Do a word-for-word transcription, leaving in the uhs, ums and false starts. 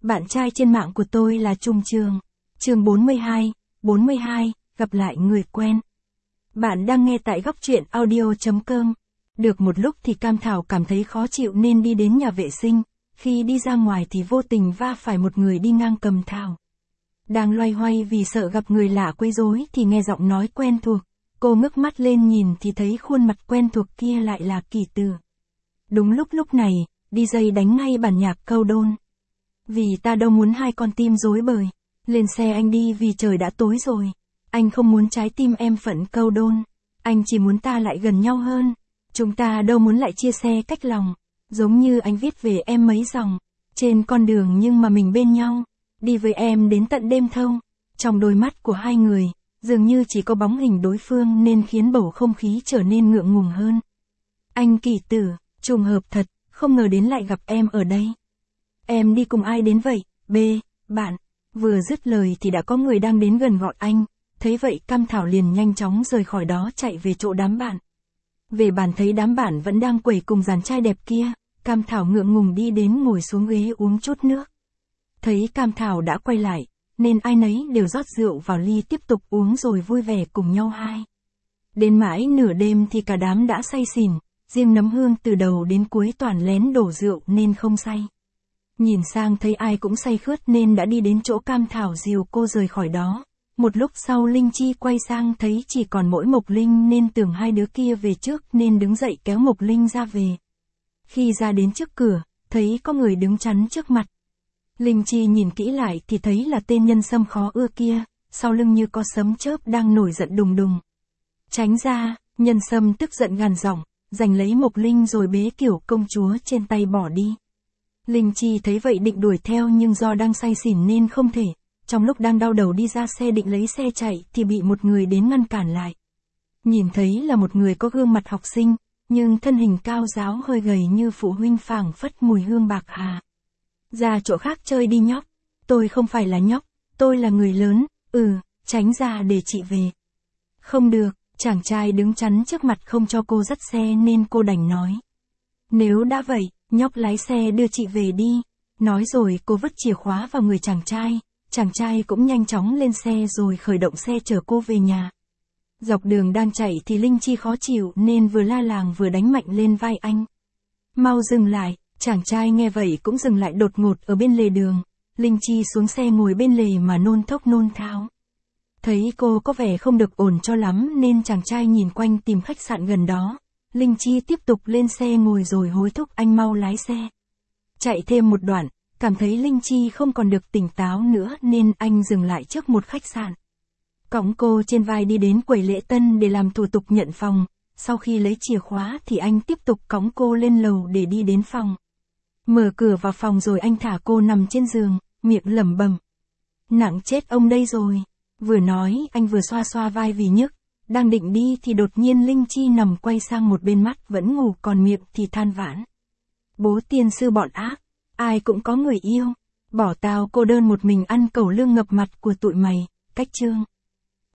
Bạn trai trên mạng của tôi là Trung Trường. Chương bốn mươi hai, bốn mươi hai, gặp lại người quen. Bạn đang nghe tại góc truyện audio chấm com. Được một lúc thì Cam Thảo cảm thấy khó chịu nên đi đến nhà vệ sinh. Khi đi ra ngoài thì vô tình va phải một người đi ngang cầm thảo. Đang loay hoay vì sợ gặp người lạ quấy rối thì nghe giọng nói quen thuộc. Cô ngước mắt lên nhìn thì thấy khuôn mặt quen thuộc kia lại là Kỳ Tử. Đúng lúc lúc này, đi dây đánh ngay bản nhạc Câu Đôn. Vì ta đâu muốn hai con tim rối bời. Lên xe anh đi vì trời đã tối rồi. Anh không muốn trái tim em phận Câu Đôn. Anh chỉ muốn ta lại gần nhau hơn. Chúng ta đâu muốn lại chia xe cách lòng. Giống như anh viết về em mấy dòng. Trên con đường nhưng mà mình bên nhau. Đi với em đến tận đêm thâu. Trong đôi mắt của hai người, dường như chỉ có bóng hình đối phương nên khiến bầu không khí trở nên ngượng ngùng hơn. Anh Kỳ Tử, trùng hợp thật, không ngờ đến lại gặp em ở đây. Em đi cùng ai đến vậy? B, bạn. Vừa dứt lời thì đã có người đang đến gần gọi anh. Thấy vậy Cam Thảo liền nhanh chóng rời khỏi đó chạy về chỗ đám bạn. Về bàn thấy đám bạn vẫn đang quẩy cùng dàn trai đẹp kia. Cam Thảo ngượng ngùng đi đến ngồi xuống ghế uống chút nước. Thấy Cam Thảo đã quay lại, nên ai nấy đều rót rượu vào ly tiếp tục uống rồi vui vẻ cùng nhau hai. Đến mãi nửa đêm thì cả đám đã say xỉn, riêng Nấm Hương từ đầu đến cuối toàn lén đổ rượu nên không say. Nhìn sang thấy ai cũng say khướt nên đã đi đến chỗ Cam Thảo dìu cô rời khỏi đó. Một lúc sau Linh Chi quay sang thấy chỉ còn mỗi Mộc Linh nên tưởng hai đứa kia về trước nên đứng dậy kéo Mộc Linh ra về. Khi ra đến trước cửa, thấy có người đứng chắn trước mặt. Linh Chi nhìn kỹ lại thì thấy là tên Nhân Sâm khó ưa kia, sau lưng như có sấm chớp đang nổi giận đùng đùng. Tránh ra, Nhân Sâm tức giận gằn giọng, giành lấy Mộc Linh rồi bế kiểu công chúa trên tay bỏ đi. Linh Chi thấy vậy định đuổi theo nhưng do đang say xỉn nên không thể. Trong lúc đang đau đầu đi ra xe định lấy xe chạy thì bị một người đến ngăn cản lại. Nhìn thấy là một người có gương mặt học sinh, nhưng thân hình cao ráo hơi gầy như phụ huynh phảng phất mùi hương bạc hà. Ra chỗ khác chơi đi nhóc. Tôi không phải là nhóc, tôi là người lớn, ừ, tránh ra để chị về. Không được, chàng trai đứng chắn trước mặt không cho cô dắt xe nên cô đành nói. Nếu đã vậy, nhóc lái xe đưa chị về đi. Nói rồi cô vứt chìa khóa vào người chàng trai, chàng trai cũng nhanh chóng lên xe rồi khởi động xe chở cô về nhà. Dọc đường đang chạy thì Linh Chi khó chịu nên vừa la làng vừa đánh mạnh lên vai anh. Mau dừng lại. Chàng trai nghe vậy cũng dừng lại đột ngột ở bên lề đường. Linh Chi xuống xe ngồi bên lề mà nôn thốc nôn tháo. Thấy cô có vẻ không được ổn cho lắm nên chàng trai nhìn quanh tìm khách sạn gần đó. Linh Chi tiếp tục lên xe ngồi rồi hối thúc anh mau lái xe. Chạy thêm một đoạn, cảm thấy Linh Chi không còn được tỉnh táo nữa nên anh dừng lại trước một khách sạn. Cõng cô trên vai đi đến quầy lễ tân để làm thủ tục nhận phòng. Sau khi lấy chìa khóa thì anh tiếp tục cõng cô lên lầu để đi đến phòng. Mở cửa vào phòng rồi anh thả cô nằm trên giường, miệng lẩm bẩm. Nặng chết ông đây rồi. Vừa nói anh vừa xoa xoa vai vì nhức. Đang định đi thì đột nhiên Linh Chi nằm quay sang một bên mắt vẫn ngủ còn miệng thì than vãn. Bố tiên sư bọn ác, ai cũng có người yêu. Bỏ tao cô đơn một mình ăn cẩu lương ngập mặt của tụi mày, cách chương.